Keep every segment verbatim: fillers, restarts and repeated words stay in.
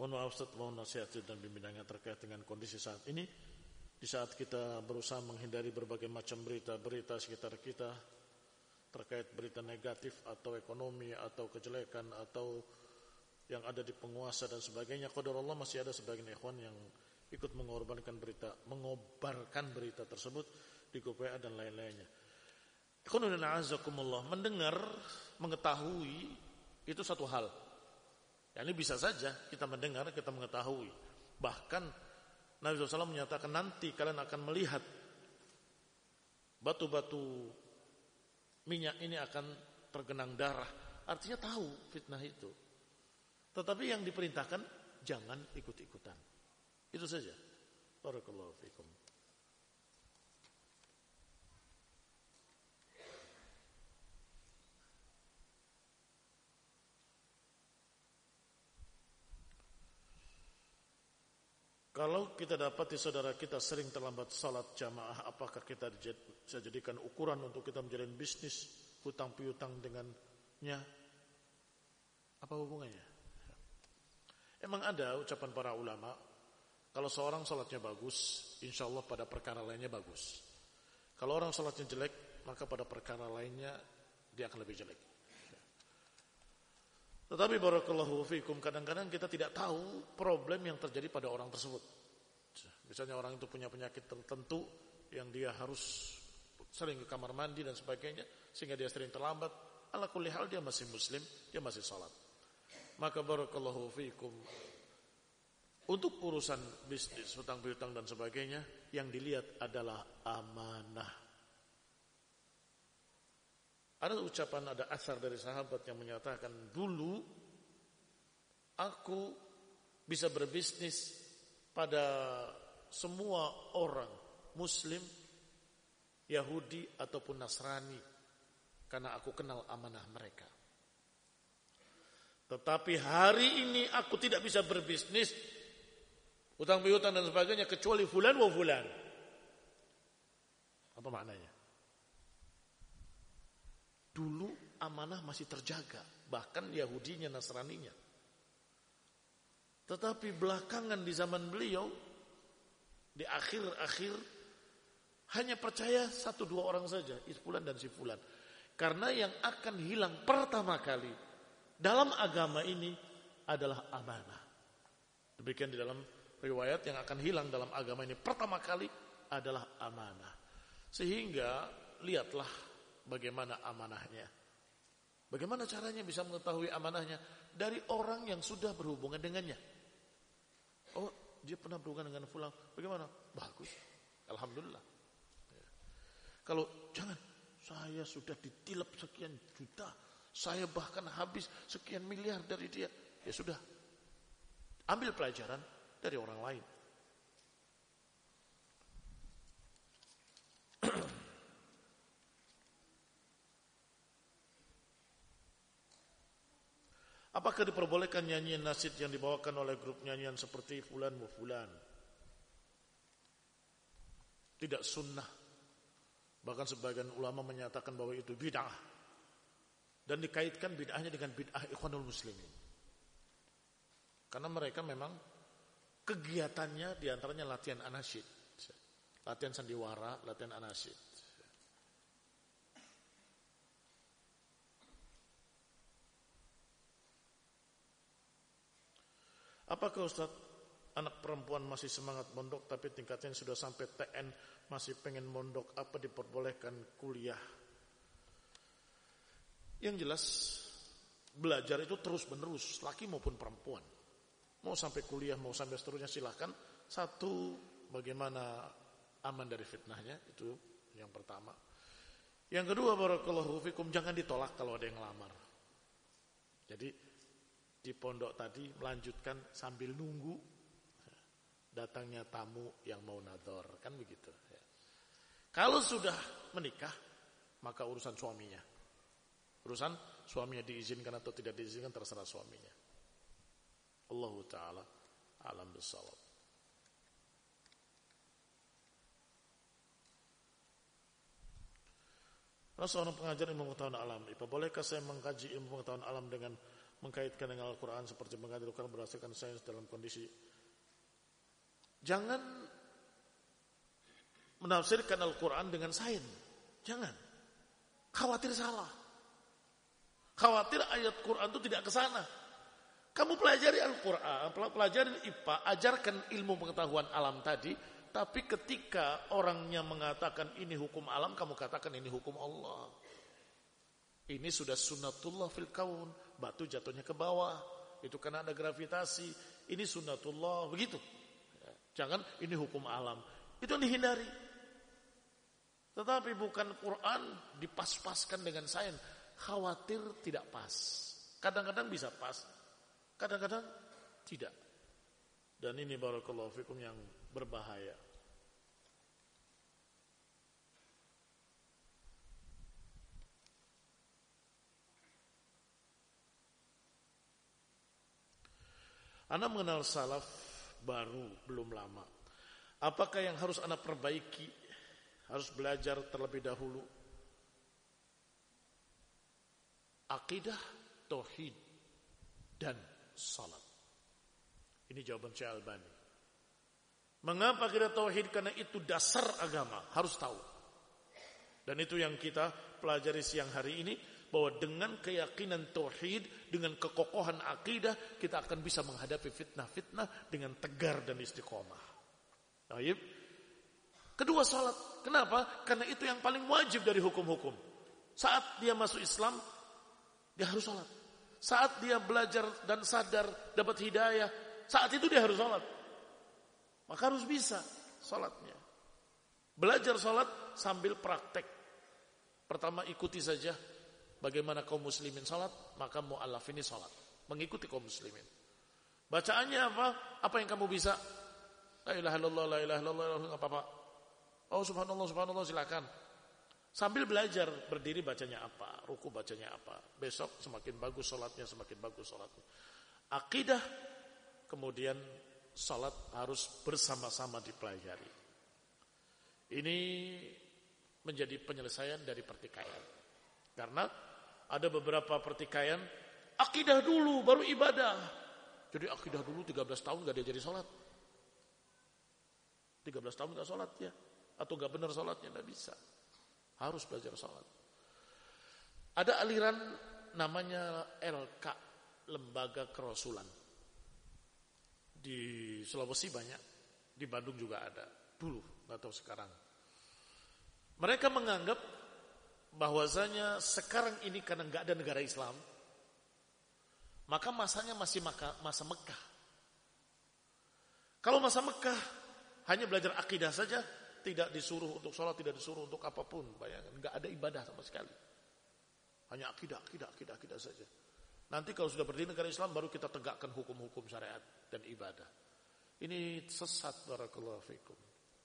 Mohon maaf Ustaz, mohon nasihat dan bimbingannya terkait dengan kondisi saat ini. Di saat kita berusaha menghindari berbagai macam berita-berita sekitar kita terkait berita negatif atau ekonomi atau kejelekan atau yang ada di penguasa dan sebagainya, qadar Allah masih ada sebagian ikhwan yang ikut mengorbankan berita, mengobarkan berita tersebut di grup W A dan lain-lainnya. Ikhwanuna a'azakumullah, mendengar, mengetahui itu satu hal. Ya, ini bisa saja kita mendengar, kita mengetahui. Bahkan Nabi shallallahu alaihi wasallam menyatakan nanti kalian akan melihat batu-batu minyak ini akan tergenang darah. Artinya tahu fitnah itu. Tetapi yang diperintahkan jangan ikut-ikutan. Itu saja. Barakallahu fikum. Kalau kita dapati saudara kita sering terlambat salat jamaah, apakah kita bisa jadikan ukuran untuk kita menjalin bisnis hutang piutang dengannya? Apa hubungannya? Emang ada ucapan para ulama, kalau seorang salatnya bagus, insya Allah pada perkara lainnya bagus. Kalau orang salatnya jelek, maka pada perkara lainnya dia akan lebih jelek. Tetapi barakallahu fikum, kadang-kadang kita tidak tahu problem yang terjadi pada orang tersebut. Misalnya orang itu punya penyakit tertentu yang dia harus sering ke kamar mandi dan sebagainya, sehingga dia sering terlambat. Ala kulli hal dia masih muslim, dia masih salat. Maka barakallahu fikum, untuk urusan bisnis, hutang piutang dan sebagainya, yang dilihat adalah amanah. Ada ucapan, ada asar dari sahabat yang menyatakan, dulu aku bisa berbisnis pada semua orang Muslim, Yahudi ataupun Nasrani, karena aku kenal amanah mereka. Tetapi hari ini aku tidak bisa berbisnis hutang piutang dan sebagainya kecuali fulan wa fulan. Apa maknanya? Dulu amanah masih terjaga, bahkan Yahudinya, Nasraninya. Tetapi belakangan di zaman beliau, di akhir-akhir, hanya percaya satu dua orang saja, si fulan dan si fulan. Karena yang akan hilang pertama kali dalam agama ini adalah amanah. Demikian di dalam riwayat, yang akan hilang dalam agama ini pertama kali adalah amanah. Sehingga lihatlah bagaimana amanahnya. Bagaimana caranya bisa mengetahui amanahnya? Dari orang yang sudah berhubungan dengannya. Oh, dia pernah berhubungan dengan fulan. Bagaimana? Bagus. Alhamdulillah. Ya. Kalau jangan, saya sudah ditilep sekian juta, saya bahkan habis sekian miliar dari dia. Ya sudah. Ambil pelajaran dari orang lain. Apakah diperbolehkan nyanyian nasyid yang dibawakan oleh grup nyanyian seperti fulan wa fulan? Tidak sunnah. Bahkan sebagian ulama menyatakan bahwa itu bid'ah. Dan dikaitkan bid'ahnya dengan bid'ah Ikhwanul Muslimin. Karena mereka memang kegiatannya diantaranya latihan anasyid. Latihan sandiwara, latihan anasyid. Apakah Ustaz, anak perempuan masih semangat mondok tapi tingkatnya sudah sampai T N masih pengen mondok, apa diperbolehkan kuliah? Yang jelas belajar itu terus menerus, laki maupun perempuan. Mau sampai kuliah, mau sampai seterusnya silahkan. Satu, bagaimana aman dari fitnahnya, itu yang pertama. Yang kedua, barakallahu fikum, jangan ditolak kalau ada yang ngelamar. Jadi di pondok tadi melanjutkan sambil nunggu datangnya tamu yang mau nador, kan begitu ya. Kalau sudah menikah, maka urusan suaminya, urusan suaminya diizinkan atau tidak diizinkan terserah suaminya. Allahu ta'ala alam bissawab. Seorang pengajar ilmu pengetahuan alam, bolehkah saya mengkaji ilmu pengetahuan alam dengan mengkaitkan dengan Al-Quran seperti mengkaitkan Al-Quran berdasarkan sains dalam kondisi. Jangan menafsirkan Al-Quran dengan sains. Jangan. Khawatir salah. Khawatir ayat Quran itu tidak ke sana. Kamu pelajari Al-Quran, pelajari I P A, ajarkan ilmu pengetahuan alam tadi, tapi ketika orangnya mengatakan ini hukum alam, kamu katakan ini hukum Allah. Ini sudah sunnatullah fil kaun, batu jatuhnya ke bawah, itu karena ada gravitasi, ini sunnatullah, begitu. Jangan ini hukum alam, itu yang dihindari. Tetapi bukan Quran dipas-paskan dengan sains, khawatir tidak pas. Kadang-kadang bisa pas, kadang-kadang tidak. Dan ini barakallahu fikum yang berbahaya. Anda mengenal salaf baru belum lama. Apakah yang harus Anda perbaiki? Harus belajar terlebih dahulu akidah, tauhid, dan salat. Ini jawaban Syekh Albani. Mengapa kita tauhid? Karena itu dasar agama, harus tahu. Dan itu yang kita pelajari siang hari ini, bahwa dengan keyakinan tauhid, dengan kekokohan akidah, kita akan bisa menghadapi fitnah-fitnah dengan tegar dan istiqomah. Baik. Kedua, salat. Kenapa? Karena itu yang paling wajib dari hukum-hukum. Saat dia masuk Islam, dia harus salat. Saat dia belajar dan sadar dapat hidayah, saat itu dia harus salat. Maka harus bisa salatnya. Belajar salat sambil praktek. Pertama, ikuti saja bagaimana kaum muslimin salat, maka mu'allaf ini salat. Mengikuti kaum muslimin. Bacaannya apa? Apa yang kamu bisa? La ilaha illallah, la ilaha illallah, enggak apa-apa. Oh subhanallah, subhanallah, silakan. Sambil belajar, berdiri bacanya apa, ruku bacanya apa. Besok semakin bagus salatnya, semakin bagus salatnya. Akidah, kemudian salat harus bersama-sama dipelajari. Ini menjadi penyelesaian dari pertikaian. Karena ada beberapa pertikaian, akidah dulu baru ibadah. Jadi akidah dulu tiga belas tahun gak dia jadi salat. tiga belas tahun gak salat ya. Atau gak benar salatnya, gak bisa. Harus belajar salat. Ada aliran namanya L K, Lembaga Kerasulan. Di Sulawesi banyak, di Bandung juga ada. Dulu, gak tahu sekarang. Mereka menganggap bahwasanya sekarang ini karena gak ada negara Islam, maka masanya masih masa Mekah. Kalau masa Mekah hanya belajar akidah saja, tidak disuruh untuk sholat, tidak disuruh untuk apapun. Bayangkan, gak ada ibadah sama sekali. Hanya akidah, akidah, akidah, akidah saja. Nanti kalau sudah berdiri negara Islam, baru kita tegakkan hukum-hukum syariat dan ibadah. Ini sesat, barakallahu fikum.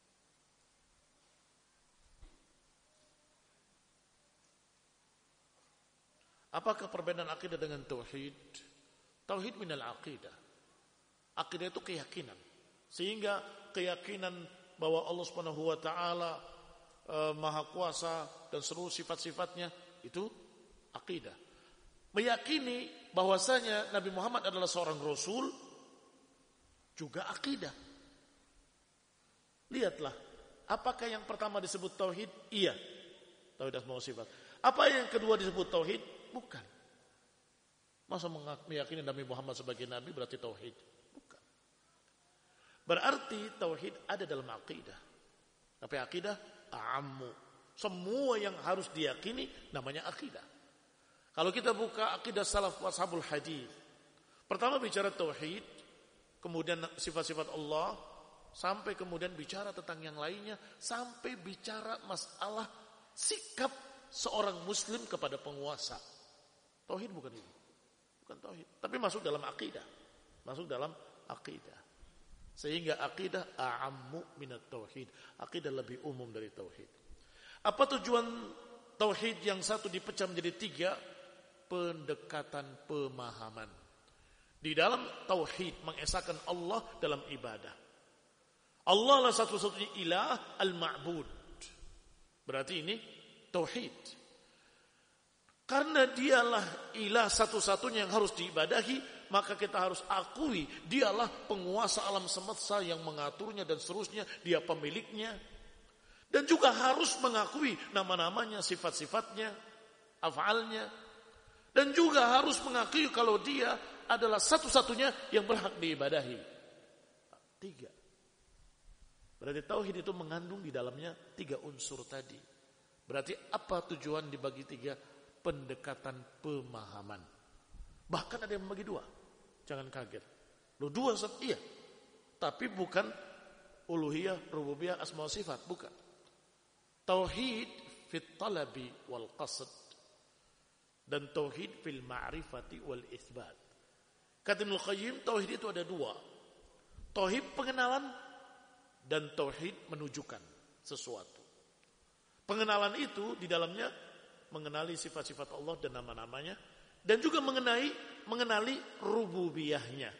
Apakah perbedaan akidah dengan tauhid? Tauhid minal aqidah. Akidah itu keyakinan. Sehingga keyakinan bahwa Allah Subhanahu wa taala e, Maha Kuasa dan seluruh sifat-sifatnya itu akidah. Meyakini bahwasanya Nabi Muhammad adalah seorang rasul juga akidah. Lihatlah, apakah yang pertama disebut tauhid? Iya. Tauhid asma wa sifat. Apa yang kedua disebut tauhid? Bukan. Masa meyakini Nabi Muhammad sebagai nabi berarti tauhid? Bukan. Berarti tauhid ada dalam akidah. Tapi akidah a'ammu. Semua yang harus diyakini namanya akidah. Kalau kita buka akidah salaf washabul hadis, pertama bicara tauhid, kemudian sifat-sifat Allah, sampai kemudian bicara tentang yang lainnya, sampai bicara masalah sikap seorang muslim kepada penguasa. Tauhid bukan itu. Bukan tauhid, tapi masuk dalam akidah. Masuk dalam akidah. Sehingga akidah a'ammu minat tauhid. Akidah lebih umum dari tauhid. Apa tujuan tauhid yang satu dipecah menjadi tiga? Pendekatan pemahaman. Di dalam tauhid mengesahkan Allah dalam ibadah. Allah adalah satu-satunya ilah al-ma'bud. Berarti ini tauhid. Karena dialah ilah satu-satunya yang harus diibadahi, maka kita harus akui dialah penguasa alam semesta yang mengaturnya dan seterusnya, dia pemiliknya. Dan juga harus mengakui nama-namanya, sifat-sifatnya, af'alnya. Dan juga harus mengakui kalau dia adalah satu-satunya yang berhak diibadahi. Tiga. Berarti tauhid itu mengandung di dalamnya tiga unsur tadi. Berarti apa tujuan dibagi tiga? Pendekatan pemahaman. Bahkan ada yang membagi dua. Jangan kaget. Loh dua, iya. Tapi bukan uluhiyah, rububiyah, asma wa sifat. Bukan. Tauhid fit talabi wal qasd. Dan tauhid fil ma'rifati wal itsbat. Kata Ibnu Qayyim, tauhid itu ada dua. Tauhid pengenalan dan tauhid menujukan sesuatu. Pengenalan itu di dalamnya mengenali sifat-sifat Allah dan nama-namanya, dan juga mengenai mengenali rububiyahnya.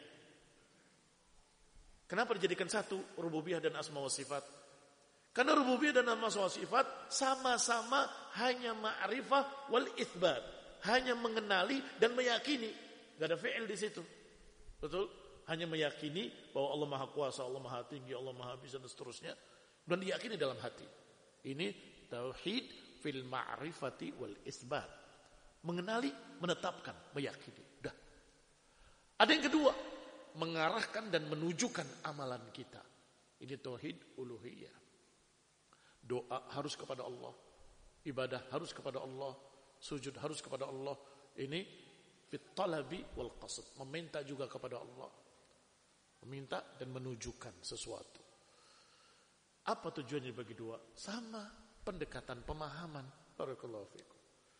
Kenapa dijadikan satu rububiyah dan asma wa sifat? Karena rububiyah dan asma wa sifat sama-sama hanya ma'rifah wal itsbat, hanya mengenali dan meyakini, enggak ada fi'il di situ. Betul? Hanya meyakini bahwa Allah Maha Kuasa, Allah Maha Tinggi, Allah Maha Bisa dan seterusnya, dan diyakini dalam hati. Ini tauhid fil ma'rifati wal isbat. Mengenali, menetapkan, meyakini. Dah. Ada yang kedua, mengarahkan dan menunjukkan amalan kita. Ini tauhid uluhiyah. Doa harus kepada Allah, ibadah harus kepada Allah, sujud harus kepada Allah. Ini fit talabi wal qasd, meminta juga kepada Allah. Meminta dan menunjukkan sesuatu. Apa tujuannya bagi dua? Sama, pendekatan pemahaman. Barakallahu fiikum.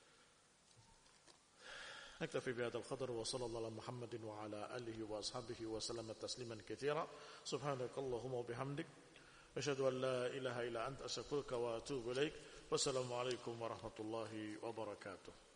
Naktafi bihadzal qadar wa sallallahu ala Muhammadin wa ala alihi wa ashabihi wa sallama tasliman katsira. Subhanakallahumma wa bihamdik asyhadu an la ilaha illa anta astaghfiruka wa atubu ilaik. Wassalamu alaikum warahmatullahi wabarakatuh.